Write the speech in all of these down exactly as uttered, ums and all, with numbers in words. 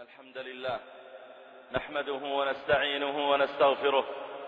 الحمد لله نحمده ونستعينه ونستغفره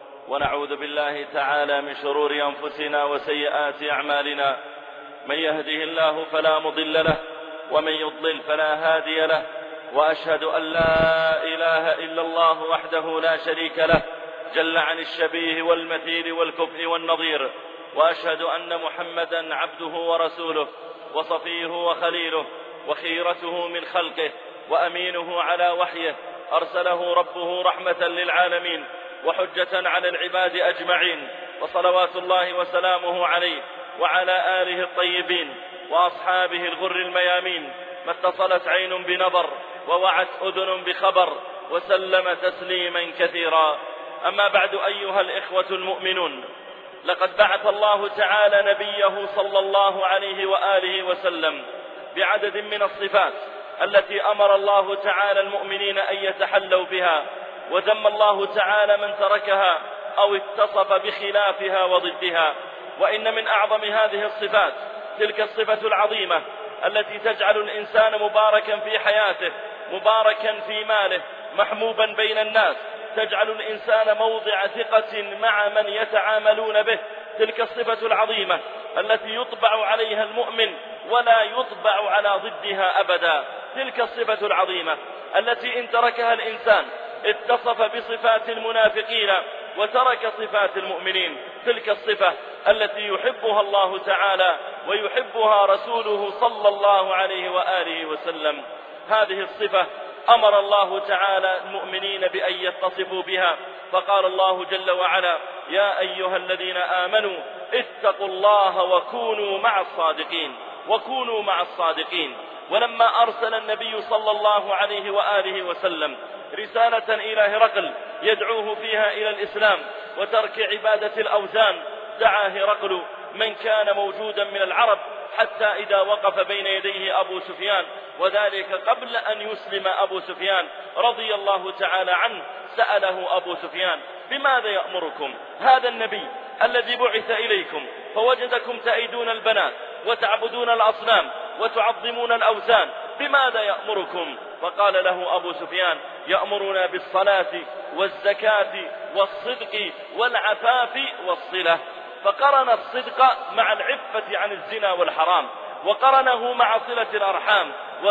ونعوذ بالله تعالى من شرور أنفسنا وسيئات أعمالنا. من يهده الله فلا مضل له ومن يضلل فلا هادي له، وأشهد أن لا إله إلا الله وحده لا شريك له جل عن الشبيه والمثيل والكفء والنظير، وأشهد أن محمدا عبده ورسوله وصفيه وخليله وخيرته من خلقه وأمينه على وحيه، أرسله ربه رحمة للعالمين وحجة على العباد أجمعين، وصلوات الله وسلامه عليه وعلى آله الطيبين وأصحابه الغر الميامين، ما اتصلت عين بنظر ووعت أذن بخبر، وسلم تسليما كثيرا. أما بعد، أيها الإخوة المؤمنون، لقد بعث الله تعالى نبيه صلى الله عليه وآله وسلم بعدد من الصفات التي أمر الله تعالى المؤمنين أن يتحلوا بها، وذم الله تعالى من تركها أو اتصف بخلافها وضدها. وإن من أعظم هذه الصفات تلك الصفة العظيمة التي تجعل الإنسان مباركا في حياته، مباركا في ماله، محموبا بين الناس، تجعل الإنسان موضع ثقة مع من يتعاملون به. تلك الصفة العظيمة التي يطبع عليها المؤمن ولا يطبع على ضدها أبدا. تلك الصفة العظيمة التي إن تركها الإنسان اتصف بصفات المنافقين وترك صفات المؤمنين. تلك الصفة التي يحبها الله تعالى ويحبها رسوله صلى الله عليه وآله وسلم. هذه الصفة أمر الله تعالى المؤمنين بأن يتصفوا بها، فقال الله جل وعلا: يا أيها الذين آمنوا اتقوا الله وكونوا مع الصادقين وكونوا مع الصادقين. ولما أرسل النبي صلى الله عليه وآله وسلم رسالة إلى هرقل يدعوه فيها إلى الإسلام وترك عبادة الأوثان، دعا هرقل من كان موجودا من العرب حتى إذا وقف بين يديه أبو سفيان، وذلك قبل أن يسلم أبو سفيان رضي الله تعالى عنه، سأله أبو سفيان: بماذا يأمركم هذا النبي الذي بعث إليكم فوجدكم تأيدون البنات وتعبدون الأصنام وتعظمون الأوثان، بماذا يأمركم؟ فقال له أبو سفيان: يأمرنا بالصلاة والزكاة والصدق والعفاف والصلة. فقرن الصدق مع العفة عن الزنا والحرام، وقرنه مع صلة الأرحام،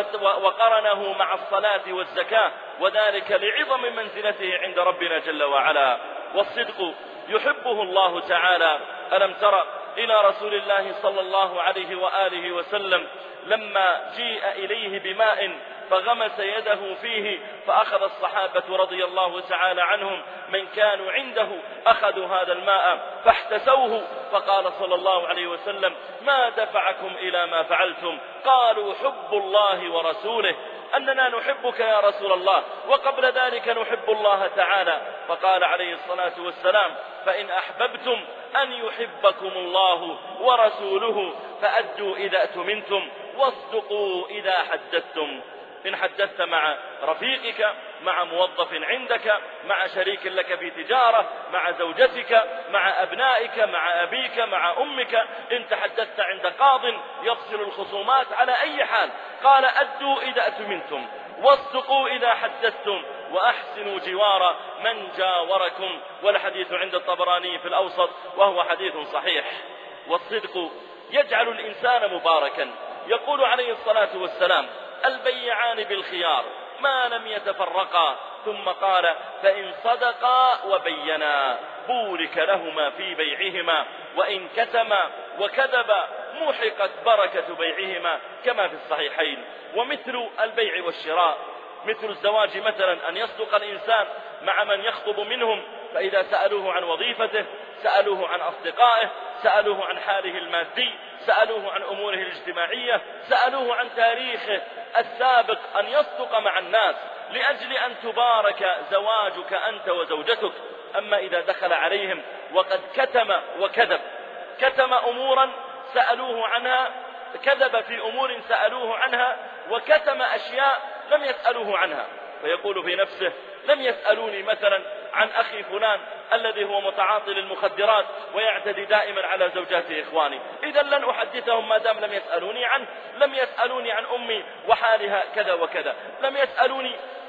وقرنه مع الصلاة والزكاة، وذلك لعظم منزلته عند ربنا جل وعلا. والصدق يحبه الله تعالى. ألم تر إلى رسول الله صلى الله عليه وآله وسلم لما جيء إليه بماء فغمس يده فيه، فأخذ الصحابة رضي الله تعالى عنهم من كانوا عنده أخذوا هذا الماء فاحتسوه، فقال صلى الله عليه وسلم: ما دفعكم إلى ما فعلتم؟ قالوا: حب الله ورسوله، أننا نحبك يا رسول الله، وقبل ذلك نحب الله تعالى. فقال عليه الصلاة والسلام: فإن أحببتم أن يحبكم الله ورسوله فأدوا إذا أؤتمنتم واصدقوا إذا حدثتم. إن حدثت مع رفيقك، مع موظف عندك، مع شريك لك في تجارة، مع زوجتك، مع أبنائك، مع أبيك، مع أمك، إن تحدثت عند قاض يفصل الخصومات، على أي حال قال: أدوا إذا أؤتمنتم واصدقوا إذا حدثتم وأحسنوا جوار من جاوركم. والحديث عند الطبراني في الأوسط وهو حديث صحيح. والصدق يجعل الإنسان مباركا. يقول عليه الصلاة والسلام: البيعان بالخيار ما لم يتفرقا، ثم قال: فإن صدقا وبينا بورك لهما في بيعهما، وإن كتما وكذبا محقت بركة بيعهما، كما في الصحيحين. ومثل البيع والشراء، مثل الزواج مثلا، أن يصدق الإنسان مع من يخطب منهم، فإذا سألوه عن وظيفته، سألوه عن أصدقائه، سألوه عن حاله المادي، سألوه عن أموره الاجتماعية، سألوه عن تاريخه السابق، أن يصدق مع الناس لأجل أن تبارك زواجك أنت وزوجتك. أما إذا دخل عليهم وقد كتم وكذب، كتم أمورا سألوه عنها، كذب في أمور سألوه عنها، وكتم أشياء لم يسألوه عنها، فيقول في نفسه: لم يسألوني مثلا عن أخي فلان الذي هو متعاطي للمخدرات ويعتدي دائما على زوجات إخواني، إذا لن أحدثهم ما دام لم يسألوني عنه. لم يسألوني عن أمي وحالها كذا وكذا، لم يسألوني.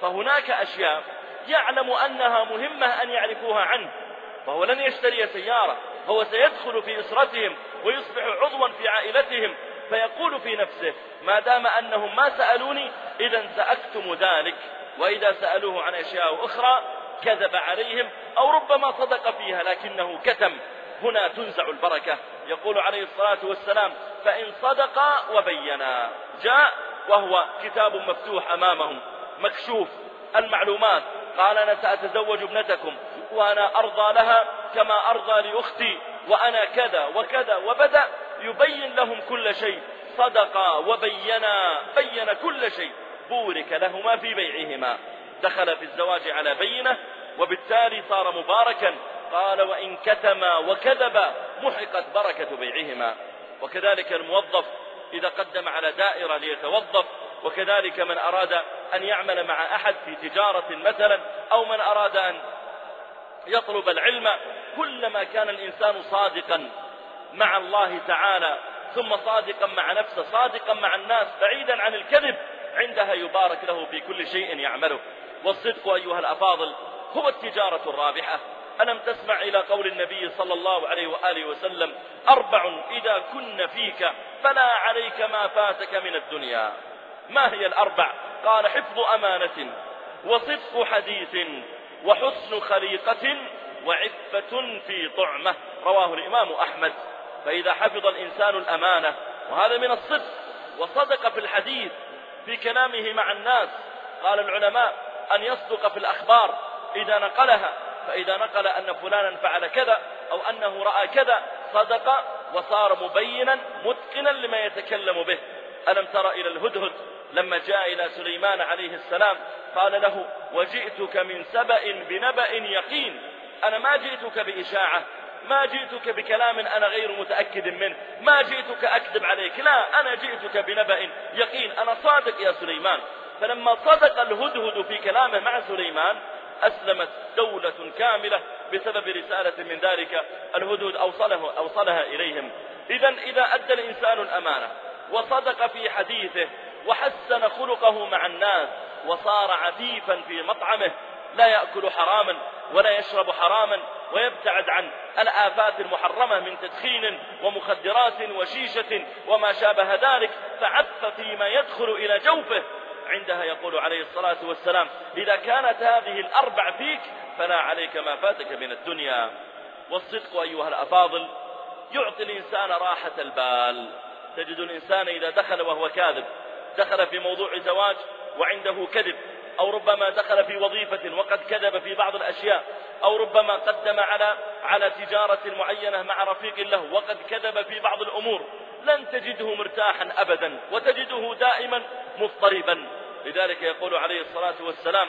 فهناك أشياء يعلم أنها مهمة أن يعرفوها عنه، فهو لن يشتري سيارة، هو سيدخل في أسرتهم ويصبح عضوا في عائلتهم، فيقول في نفسه ما دام أنهم ما سألوني إذا سأكتم ذلك، وإذا سألوه عن أشياء أخرى كذب عليهم أو ربما صدق فيها لكنه كتم. هنا تنزع البركة. يقول عليه الصلاة والسلام فإن صدقا وبينا، جاء وهو كتاب مفتوح أمامهم مكشوف المعلومات، قال أنا سأتزوج ابنتكم وأنا أرضى لها كما أرضى لأختي وأنا كذا وكذا، وبدأ يبين لهم كل شيء. صدقا وبينا، بين كل شيء، بورك لهما في بيعهما، دخل في الزواج على بينة وبالتالي صار مباركا. قال وإن كتما وكذبا محقت بركة بيعهما. وكذلك الموظف إذا قدم على دائرة ليتوظف، وكذلك من أراد أن يعمل مع أحد في تجارة مثلا، أو من أراد أن يطلب العلم، كلما كان الإنسان صادقا مع الله تعالى ثم صادقا مع نفسه صادقا مع الناس بعيدا عن الكذب، عندها يبارك له في كل شيء يعمله. والصدق أيها الأفاضل هو التجارة الرابحة. ألم تسمع إلى قول النبي صلى الله عليه وآله وسلم أربع إذا كن فيك فلا عليك ما فاتك من الدنيا. ما هي الأربع؟ قال حفظ أمانة، وصدق حديث، وحسن خليقة، وعفة في طعمة. رواه الإمام أحمد. فإذا حفظ الإنسان الأمانة، وهذا من الصدق، وصدق في الحديث في كلامه مع الناس، قال العلماء أن يصدق في الأخبار إذا نقلها، فإذا نقل أن فلانا فعل كذا أو أنه رأى كذا صدق وصار مبينا متقنا لما يتكلم به. ألم تر إلى الهدهد لما جاء إلى سليمان عليه السلام قال له وجئتك من سبأ بنبأ يقين. أنا ما جئتك بإشاعة، ما جئتك بكلام أنا غير متأكد منه، ما جئتك أكذب عليك، لا، أنا جئتك بنبأ يقين، أنا صادق يا سليمان. فلما صدق الهدهد في كلامه مع سليمان أسلمت دولة كاملة بسبب رسالة من ذلك الهدهد أوصله أوصلها إليهم. إذن إذا أدى الإنسان الأمانة وصدق في حديثه وحسن خلقه مع الناس وصار عفيفا في مطعمه، لا يأكل حراما ولا يشرب حراما ويبتعد عن الآفات المحرمة من تدخين ومخدرات وشيشة وما شابه ذلك، فعف فيما يدخل إلى جوفه، عندها يقول عليه الصلاة والسلام إذا كانت هذه الأربع فيك فلا عليك ما فاتك من الدنيا. والصدق أيها الأفاضل يعطي الإنسان راحة البال. تجد الإنسان إذا دخل وهو كاذب، دخل في موضوع زواج وعنده كذب، أو ربما دخل في وظيفة وقد كذب في بعض الأشياء، أو ربما قدم على على تجارة معينة مع رفيق له وقد كذب في بعض الأمور، لن تجده مرتاحا أبدا، وتجده دائما مضطربا. لذلك يقول عليه الصلاة والسلام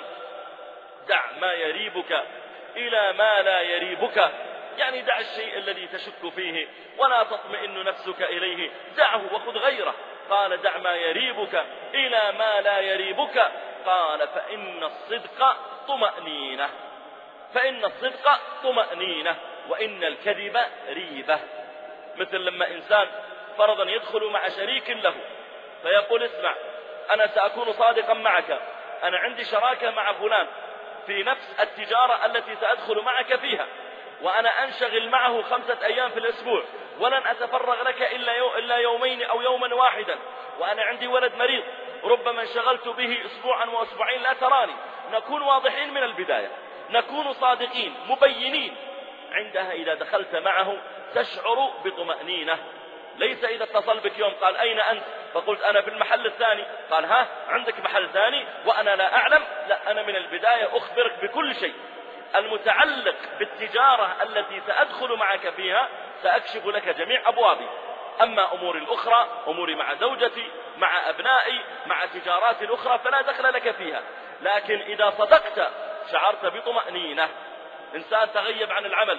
دع ما يريبك إلى ما لا يريبك، يعني دع الشيء الذي تشك فيه ولا تطمئن نفسك إليه، دعه وخذ غيره. قال دع ما يريبك إلى ما لا يريبك، قال فإن الصدق طمأنينة، فإن الصدق طمأنينة وإن الكذب ريبة. مثل لما إنسان فرضا يدخل مع شريك له فيقول اسمع أنا سأكون صادقا معك، أنا عندي شراكة مع فلان في نفس التجارة التي سأدخل معك فيها، وأنا أنشغل معه خمسة أيام في الأسبوع ولن أتفرغ لك إلا, يو إلا يومين أو يوما واحدا، وأنا عندي ولد مريض ربما انشغلت به أسبوعا وأسبوعين لا تراني. نكون واضحين من البداية، نكون صادقين مبينين. عندها إذا دخلت معه تشعر بطمأنينة. ليس إذا اتصل بك يوم قال أين أنت فقلت أنا في المحل الثاني، قال ها عندك محل ثاني وأنا لا أعلم، لا، أنا من البداية أخبرك بكل شيء المتعلق بالتجارة التي سأدخل معك فيها، سأكشف لك جميع أبوابي. أما أموري الأخرى، أموري مع زوجتي مع أبنائي مع تجارات أخرى فلا دخل لك فيها. لكن إذا صدقت شعرت بطمأنينة. إنسان تغيب عن العمل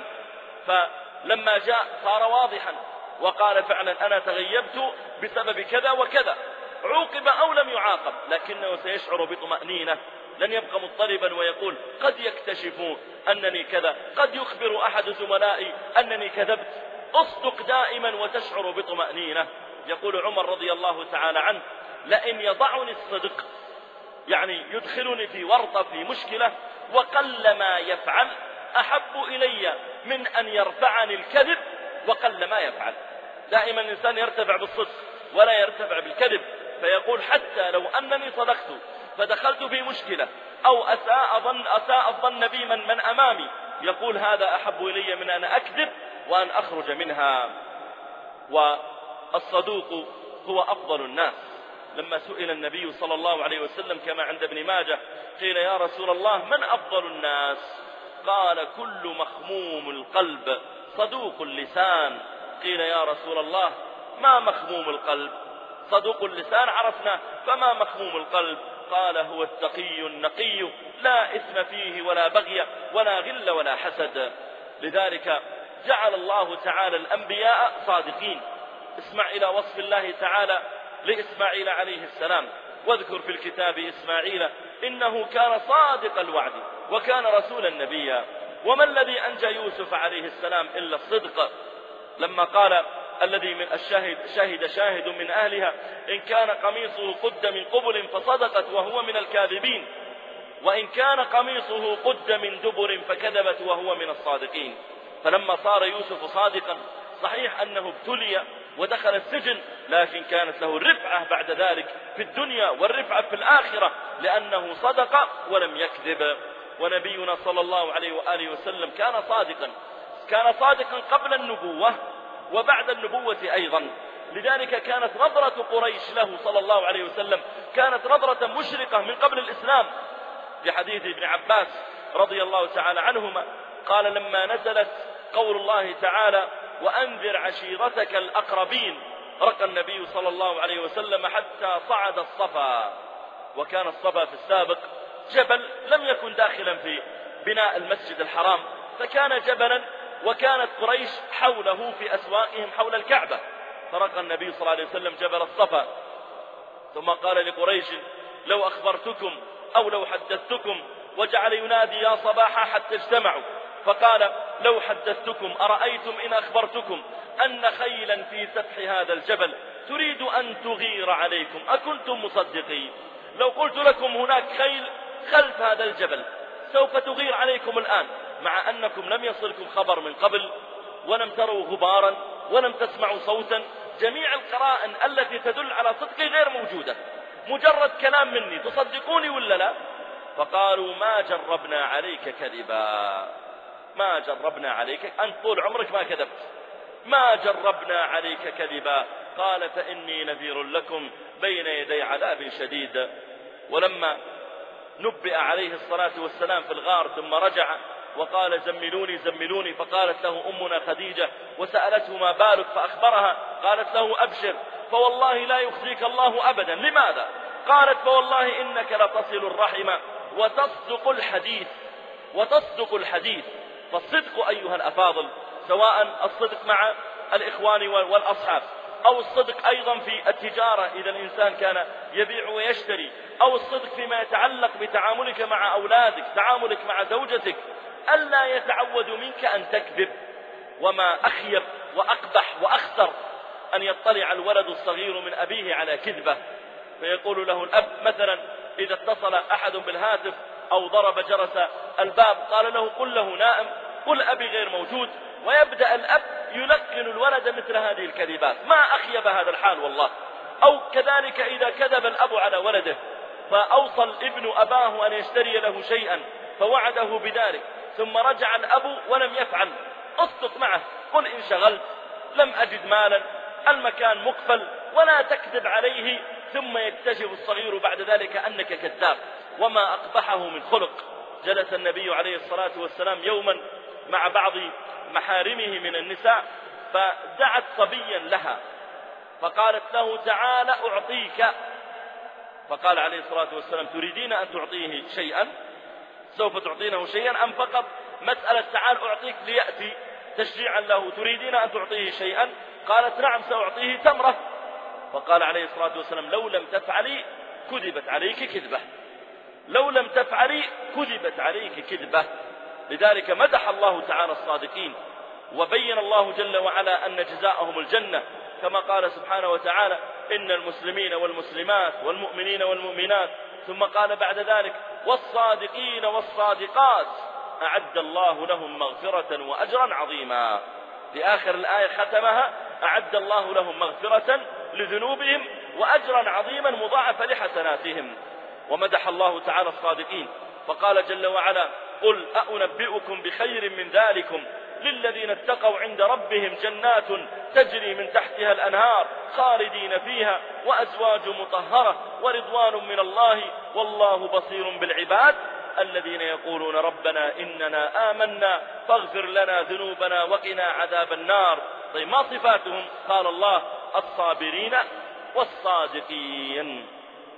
فلما جاء صار واضحا وقال فعلا أنا تغيبت بسبب كذا وكذا، عوقب أو لم يعاقب لكنه سيشعر بطمأنينة، لن يبقى مضطربا ويقول قد يكتشفون أنني كذا، قد يخبر أحد زملائي أنني كذبت. أصدق دائما وتشعر بطمأنينة. يقول عمر رضي الله تعالى عنه لئن يضعني الصدق يعني يدخلني في ورطة في مشكلة، وقل ما يفعل أحب إلي من أن يرفعني الكذب وقل ما يفعل. دائما الإنسان يرتفع بالصدق ولا يرتفع بالكذب، فيقول حتى لو أنني صدقت فدخلت في مشكلة أو أساء ظن أساء الظن بي من, من أمامي، يقول هذا أحب إلي من أن أكذب وأن أخرج منها. والصدوق هو أفضل الناس. لما سئل النبي صلى الله عليه وسلم كما عند ابن ماجه قيل يا رسول الله من أفضل الناس؟ قال كل مخموم القلب صدوق اللسان. قيل يا رسول الله ما مخموم القلب؟ صدوق اللسان عرفنا، فما مخموم القلب؟ قال هو التقي النقي لا إثم فيه ولا بغي ولا غل ولا حسد. لذلك جعل الله تعالى الأنبياء صادقين. اسمع إلى وصف الله تعالى لإسماعيل عليه السلام: واذكر في الكتاب إسماعيل إنه كان صادق الوعد وكان رسولا نبيا. وما الذي أنجى يوسف عليه السلام إلا الصدق، لما قال الذي من الشاهد شاهد شاهد من أهلها إن كان قميصه قد من قبل فصدقت وهو من الكاذبين، وإن كان قميصه قد من دبر فكذبت وهو من الصادقين. فلما صار يوسف صادقا، صحيح أنه ابتلي ودخل السجن، لكن كانت له الرفعة بعد ذلك في الدنيا والرفعة في الآخرة، لأنه صدق ولم يكذب. ونبينا صلى الله عليه وآله وسلم كان صادقا، كان صادقا قبل النبوة وبعد النبوة أيضا. لذلك كانت نظرة قريش له صلى الله عليه وسلم كانت نظرة مشرقة من قبل الإسلام. في حديث ابن عباس رضي الله تعالى عنهما قال لما نزلت قول الله تعالى وأنذر عشيرتك الأقربين، رقى النبي صلى الله عليه وسلم حتى صعد الصفا. وكان الصفا في السابق جبل لم يكن داخلا في بناء المسجد الحرام، فكان جبلا، وكانت قريش حوله في أسواقهم حول الكعبة، فرقى النبي صلى الله عليه وسلم جبل الصفا. ثم قال لقريش لو أخبرتكم أو لو حدثتكم، وجعل ينادي يا صباحا حتى اجتمعوا، فقال لو حدثتكم أرأيتم إن أخبرتكم أن خيلا في سفح هذا الجبل تريد أن تغير عليكم أكنتم مصدقين؟ لو قلت لكم هناك خيل خلف هذا الجبل سوف تغير عليكم الآن، مع أنكم لم يصلكم خبر من قبل ولم تروا غبارا ولم تسمعوا صوتا، جميع القرائن التي تدل على صدقي غير موجودة، مجرد كلام مني، تصدقوني ولا لا؟ فقالوا ما جربنا عليك كذبا، ما جربنا عليك، أنت طول عمرك ما كذبت، ما جربنا عليك كذبا. قال فإني نذير لكم بين يدي عذاب شديد. ولما نبئ عليه الصلاة والسلام في الغار ثم رجع وقال زملوني زملوني، فقالت له أمنا خديجة وسألته ما بالك فأخبرها، قالت له أبشر فوالله لا يخزيك الله أبدا. لماذا؟ قالت فوالله إنك لتصل الرحم وتصدق الحديث، وتصدق الحديث. فالصدق أيها الأفاضل، سواء الصدق مع الإخوان والأصحاب، أو الصدق أيضا في التجارة إذا الإنسان كان يبيع ويشتري، أو الصدق فيما يتعلق بتعاملك مع أولادك، تعاملك مع زوجتك، ألا يتعود منك أن تكذب. وما أخيب وأقبح وأخطر أن يطلع الولد الصغير من أبيه على كذبة، فيقول له الأب مثلا إذا اتصل أحد بالهاتف أو ضرب جرس الباب قال له قل له نائم، قل أبي غير موجود، ويبدأ الأب يلقن الولد مثل هذه الكذبات. ما أخيب هذا الحال والله. أو كذلك إذا كذب الأب على ولده فأوصى الابن أباه أن يشتري له شيئا فوعده بذلك، ثم رجع الأب ولم يفعل، اصدق معه، قل إن شغلت، لم أجد مالا، المكان مقفل، ولا تكذب عليه، ثم يكتشف الصغير بعد ذلك أنك كذاب. وما أقبحه من خلق. جلس النبي عليه الصلاة والسلام يوما مع بعض محارمه من النساء، فدعت صبيا لها فقالت له تعال أعطيك، فقال عليه الصلاة والسلام تريدين أن تعطيه شيئا؟ سوف تعطينه شيئا أم فقط مسألة تعال أعطيك ليأتي تشجيعا له؟ تريدين أن تعطيه شيئا؟ قالت نعم سأعطيه تمرة. فقال عليه الصلاة والسلام لو لم تفعلي كذبت عليك كذبة، لو لم تفعلي كذبت عليك كذبة. لذلك مدح الله تعالى الصادقين، وبين الله جل وعلا أن جزاءهم الجنة، كما قال سبحانه وتعالى إن المسلمين والمسلمات والمؤمنين والمؤمنات ثم قال بعد ذلك والصادقين والصادقات أعد الله لهم مغفرة وأجرا عظيما. في آخر الآية ختمها أعد الله لهم مغفرة لذنوبهم وأجرا عظيما مضاعفا لحسناتهم. ومدح الله تعالى الصادقين فقال جل وعلا قل أأنبئكم بخير من ذلكم للذين اتقوا عند ربهم جنات تجري من تحتها الأنهار خالدين فيها وأزواج مطهرة ورضوان من الله والله بصير بالعباد الذين يقولون ربنا إننا آمنا فاغفر لنا ذنوبنا وقنا عذاب النار. طيب ما صفاتهم؟ قال الله الصابرين والصادقين،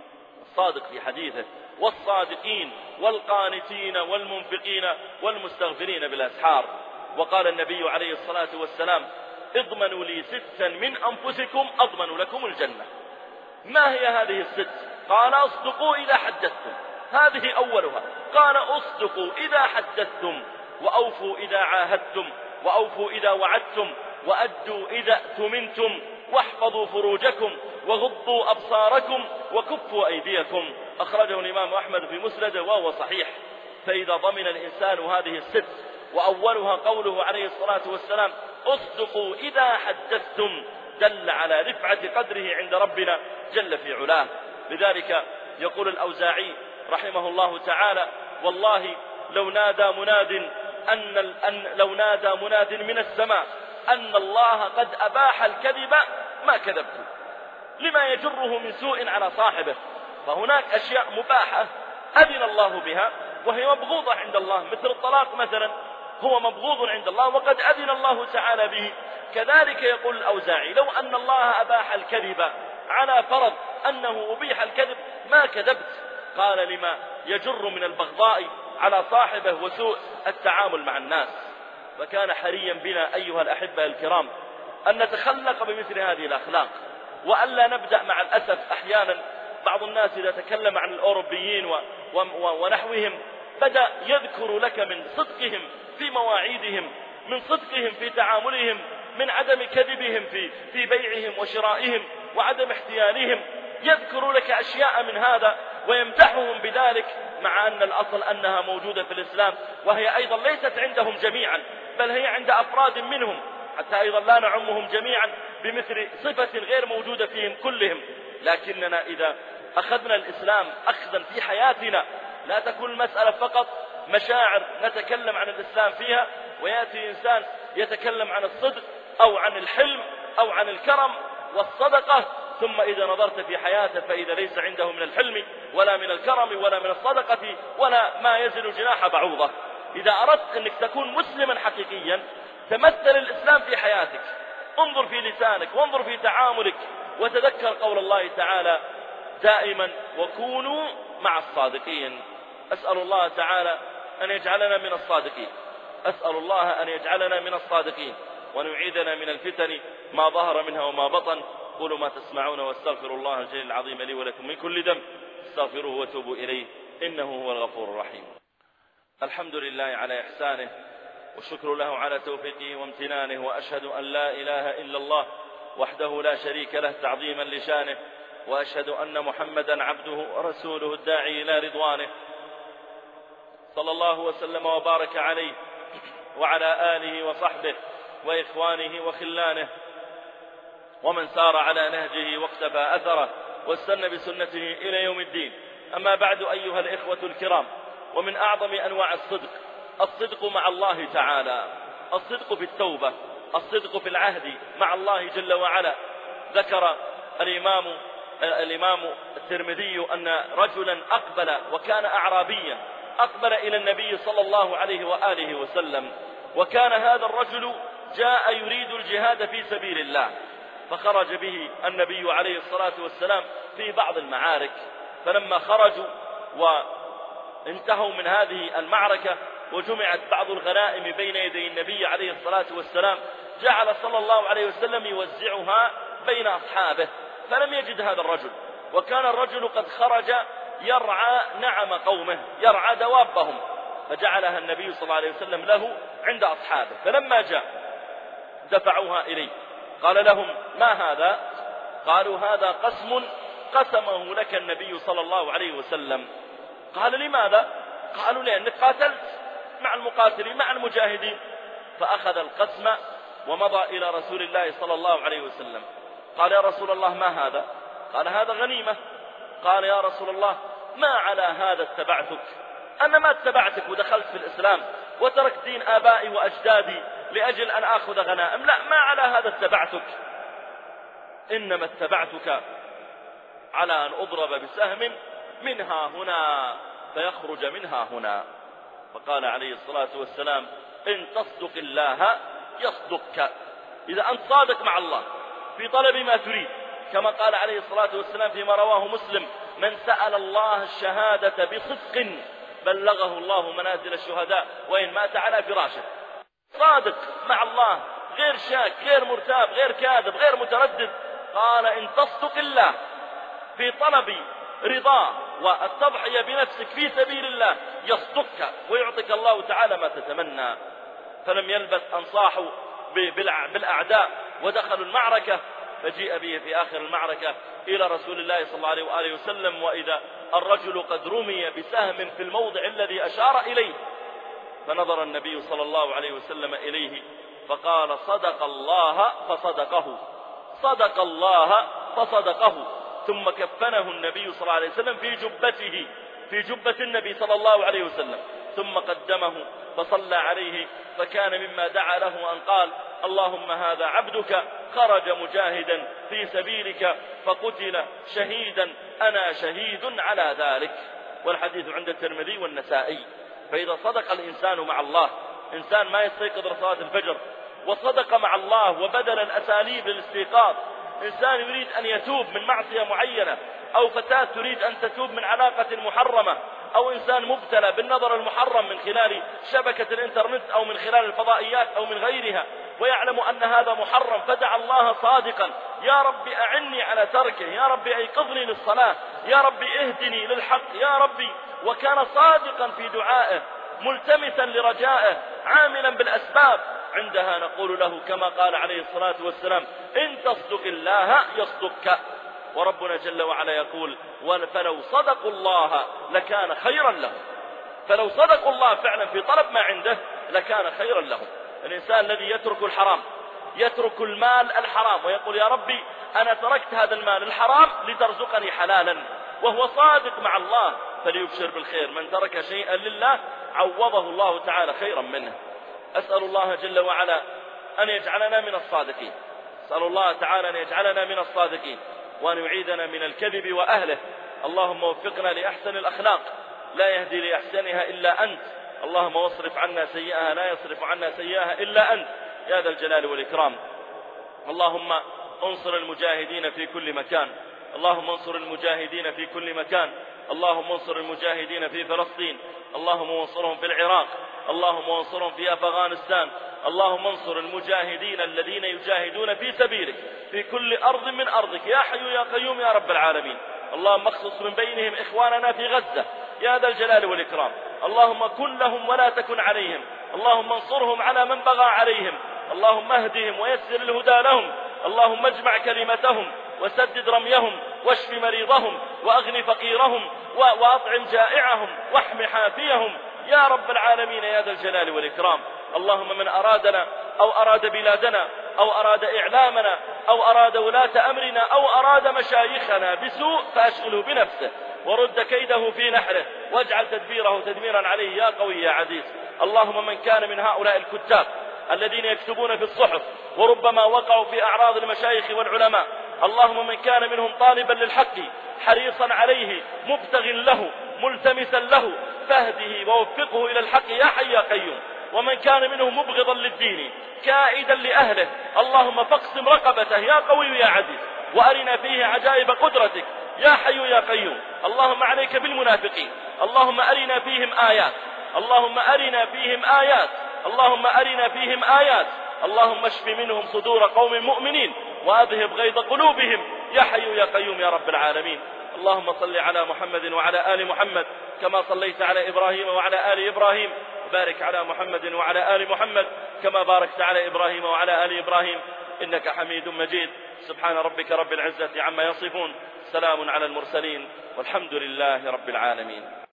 الصادق في حديثه، والصادقين والقانتين والمنفقين والمستغفرين بالأسحار. وقال النبي عليه الصلاة والسلام اضمنوا لي ستا من أنفسكم أضمن لكم الجنة. ما هي هذه الست؟ قال اصدقوا إذا حدثتم، هذه أولها. قال اصدقوا إذا حدثتم وأوفوا إذا عاهدتم وأوفوا إذا وعدتم وأدوا إذا اؤتمنتم واحفظوا فروجكم وغضوا أبصاركم وكفوا أيديكم. أخرجه الإمام أحمد في مسنده وهو صحيح. فإذا ضمن الإنسان هذه الست وأولها قوله عليه الصلاة والسلام اصدقوا إذا حدثتم دل على رفعة قدره عند ربنا جل في علاه. لذلك يقول الأوزاعي رحمه الله تعالى والله لو نادى مناد أن, أن لو نادى مناد من السماء أن الله قد أباح الكذب ما كذبت لما يجره من سوء على صاحبه. فهناك أشياء مباحة أذن الله بها وهي مبغوضة عند الله، مثل الطلاق مثلا هو مبغوض عند الله وقد أذن الله تعالى به. كذلك يقول الأوزاعي لو أن الله أباح الكذب على فرض أنه أبيح الكذب ما كذبت، قال لما يجر من البغضاء على صاحبه وسوء التعامل مع الناس. فكان حريا بنا أيها الأحبة الكرام أن نتخلق بمثل هذه الأخلاق وألا نبدأ. مع الأسف أحيانا بعض الناس إذا تكلم عن الأوروبيين و... و... ونحوهم بدأ يذكر لك من صدقهم في مواعيدهم، من صدقهم في تعاملهم، من عدم كذبهم في, في بيعهم وشرائهم وعدم احتيالهم، يذكر لك أشياء من هذا ويمدحهم بذلك، مع أن الأصل أنها موجودة في الإسلام وهي أيضا ليست عندهم جميعا بل هي عند أفراد منهم، حتى أيضا لا نعمهم جميعا بمثل صفة غير موجودة فيهم كلهم. لكننا إذا أخذنا الإسلام أخذا في حياتنا لا تكون المسألة فقط مشاعر نتكلم عن الإسلام فيها ويأتي إنسان يتكلم عن الصدق أو عن الحلم أو عن الكرم والصدقة، ثم إذا نظرت في حياته فإذا ليس عنده من الحلم ولا من الكرم ولا من الصدقة ولا ما يزن جناح بعوضة. إذا أردت أنك تكون مسلما حقيقيا تمثل الإسلام في حياتك، انظر في لسانك وانظر في تعاملك وتذكر قول الله تعالى دائما وكونوا مع الصادقين. أسأل الله تعالى أن يجعلنا من الصادقين، أسأل الله أن يجعلنا من الصادقين وأن يعيذنا من الفتن ما ظهر منها وما بطن. قولوا ما تسمعون واستغفر الله الجليل العظيم لي ولكم من كل ذنب استغفروه وتوبوا إليه إنه هو الغفور الرحيم. الحمد لله على إحسانه والشكر له على توفيقه وامتنانه، وأشهد أن لا إله إلا الله وحده لا شريك له تعظيما لشانه، وأشهد أن محمدا عبده ورسوله الداعي إلى رضوانه، صلى الله وسلم وبارك عليه وعلى آله وصحبه وإخوانه وخلانه ومن سار على نهجه واقتفى أثره واستنى بسنته إلى يوم الدين. أما بعد أيها الإخوة الكرام، ومن أعظم أنواع الصدق الصدق مع الله تعالى، الصدق في التوبة، الصدق في العهد مع الله جل وعلا. ذكر الإمام الإمام الترمذي أن رجلا أقبل وكان أعرابيا أقبل إلى النبي صلى الله عليه وآله وسلم، وكان هذا الرجل جاء يريد الجهاد في سبيل الله، فخرج به النبي عليه الصلاة والسلام في بعض المعارك. فلما خرجوا وانتهوا من هذه المعركة وجمعت بعض الغنائم بين يدي النبي عليه الصلاة والسلام، جعل صلى الله عليه وسلم يوزعها بين أصحابه، فلم يجد هذا الرجل، وكان الرجل قد خرج يرعى نعم قومه، يرعى دوابهم، فجعلها النبي صلى الله عليه وسلم له عند أصحابه. فلما جاء دفعوها إليه، قال لهم ما هذا؟ قالوا هذا قسم قسمه لك النبي صلى الله عليه وسلم. قال لماذا؟ قالوا لأنك قاتلت مع المقاتلين مع المجاهدين. فأخذ القسم ومضى إلى رسول الله صلى الله عليه وسلم. قال يا رسول الله ما هذا؟ قال هذا غنيمة. قال يا رسول الله ما على هذا اتبعتك؟ أنا ما اتبعتك ودخلت في الإسلام وتركت دين آبائي وأجدادي لأجل أن أخذ غنائم، لا، ما على هذا اتبعتك، إنما اتبعتك على أن أضرب بسهم منها هنا فيخرج منها هنا. فقال عليه الصلاة والسلام إن تصدق الله يصدقك. إذا أنت صادق مع الله في طلب ما تريد، كما قال عليه الصلاة والسلام فيما رواه مسلم من سأل الله الشهادة بصدق بلغه الله منازل الشهداء وإن مات على فراشه. صادق مع الله، غير شاك، غير مرتاب، غير كاذب، غير متردد. قال إن تصدق الله في طلب رضاه والتضحية بنفسك في سبيل الله يصدقك ويعطيك الله تعالى ما تتمنى. فلم يلبث أن صاحوا بالأعداء ودخلوا المعركة، فجيء به في آخر المعركة إلى رسول الله صلى الله عليه وآله وسلم، وإذا الرجل قد رمي بسهم في الموضع الذي أشار إليه. فنظر النبي صلى الله عليه وسلم إليه فقال صدق الله فصدقه، صدق الله فصدقه. ثم كفنه النبي صلى الله عليه وسلم في جبته، في جبة النبي صلى الله عليه وسلم، ثم قدمه فصلى عليه. فكان مما دعا له أن قال اللهم هذا عبدك خرج مجاهدا في سبيلك فقتل شهيدا، أنا شهيد على ذلك. والحديث عند الترمذي والنسائي. فإذا صدق الإنسان مع الله، إنسان ما يستيقظ لصلاة الفجر وصدق مع الله وبذل الأساليب للاستيقاظ، إنسان يريد أن يتوب من معصية معينة، أو فتاة تريد أن تتوب من علاقة محرمة، أو إنسان مبتلى بالنظر المحرم من خلال شبكة الإنترنت أو من خلال الفضائيات أو من غيرها، ويعلم أن هذا محرم، فدعا الله صادقا يا رب أعني على تركه، يا رب أيقظني للصلاة، يا رب اهدني للحق يا ربي، وكان صادقا في دعائه ملتمسا لرجائه عاملا بالأسباب، عندها نقول له كما قال عليه الصلاة والسلام إن تصدق الله يصدقك. وربنا جل وعلا يقول فلو صدقوا الله لكان خيرا لهم. فلو صدقوا الله فعلا في طلب ما عنده لكان خيرا لهم. الإنسان الذي يترك الحرام، يترك المال الحرام ويقول يا ربي أنا تركت هذا المال الحرام لترزقني حلالا، وهو صادق مع الله، فليبشر بالخير. من ترك شيئا لله عوضه الله تعالى خيرا منه. أسأل الله جل وعلا أن يجعلنا من الصادقين، أسأل الله تعالى أن يجعلنا من الصادقين وأن يعيذنا من الكذب وأهله. اللهم وفقنا لأحسن الأخلاق، لا يهدي لأحسنها إلا أنت. اللهم واصرف عنا سيئها، لا يصرف عنا سيئها إلا أنت يا ذا الجلال والإكرام. اللهم انصر المجاهدين في كل مكان، اللهم انصر المجاهدين في كل مكان، اللهم انصر المجاهدين في فلسطين، اللهم انصرهم في العراق، اللهم انصرهم في أفغانستان، اللهم انصر المجاهدين الذين يجاهدون في سبيلك في كل أرض من أرضك يا حي يا قيوم يا رب العالمين. اللهم اخصص من بينهم إخواننا في غزة يا ذا الجلال والإكرام. اللهم كن لهم ولا تكن عليهم، اللهم انصرهم على من بغى عليهم، اللهم اهدهم ويسر الهدى لهم، اللهم اجمع كلمتهم وسدد رميهم واشف مريضهم وأغن فقيرهم وأطعم جائعهم واحم حافيهم يا رب العالمين يا ذا الجلال والإكرام. اللهم من أرادنا أو أراد بلادنا أو أراد إعلامنا أو أراد ولاة أمرنا أو أراد مشايخنا بسوء فأشغله بنفسه ورد كيده في نحره واجعل تدبيره تدميرا عليه يا قوي يا عزيز. اللهم من كان من هؤلاء الكتاب الذين يكتبون في الصحف وربما وقعوا في أعراض المشايخ والعلماء، اللهم من كان منهم طالبا للحق حريصا عليه مبتغ له ملتمسا له فاهده ووفقه إلى الحق يا حي يا قيوم. ومن كان منهم مبغضا للدين كائدا لأهله، اللهم فاقسم رقبته يا قوي يا عزيز وأرنا فيه عجائب قدرتك يا حي يا قيوم. اللهم عليك بالمنافقين، اللهم أرنا فيهم آيات، اللهم أرنا فيهم آيات، اللهم أرنا فيهم آيات، اللهم اشف منهم صدور قوم مؤمنين وأذهب غيظ قلوبهم يا حي يا قيوم يا رب العالمين. اللهم صل على محمد وعلى آل محمد كما صليت على إبراهيم وعلى آل إبراهيم، وبارك على محمد وعلى آل محمد كما باركت على إبراهيم وعلى آل إبراهيم إنك حميد مجيد. سبحان ربك رب العزة عما يصفون، سلام على المرسلين والحمد لله رب العالمين.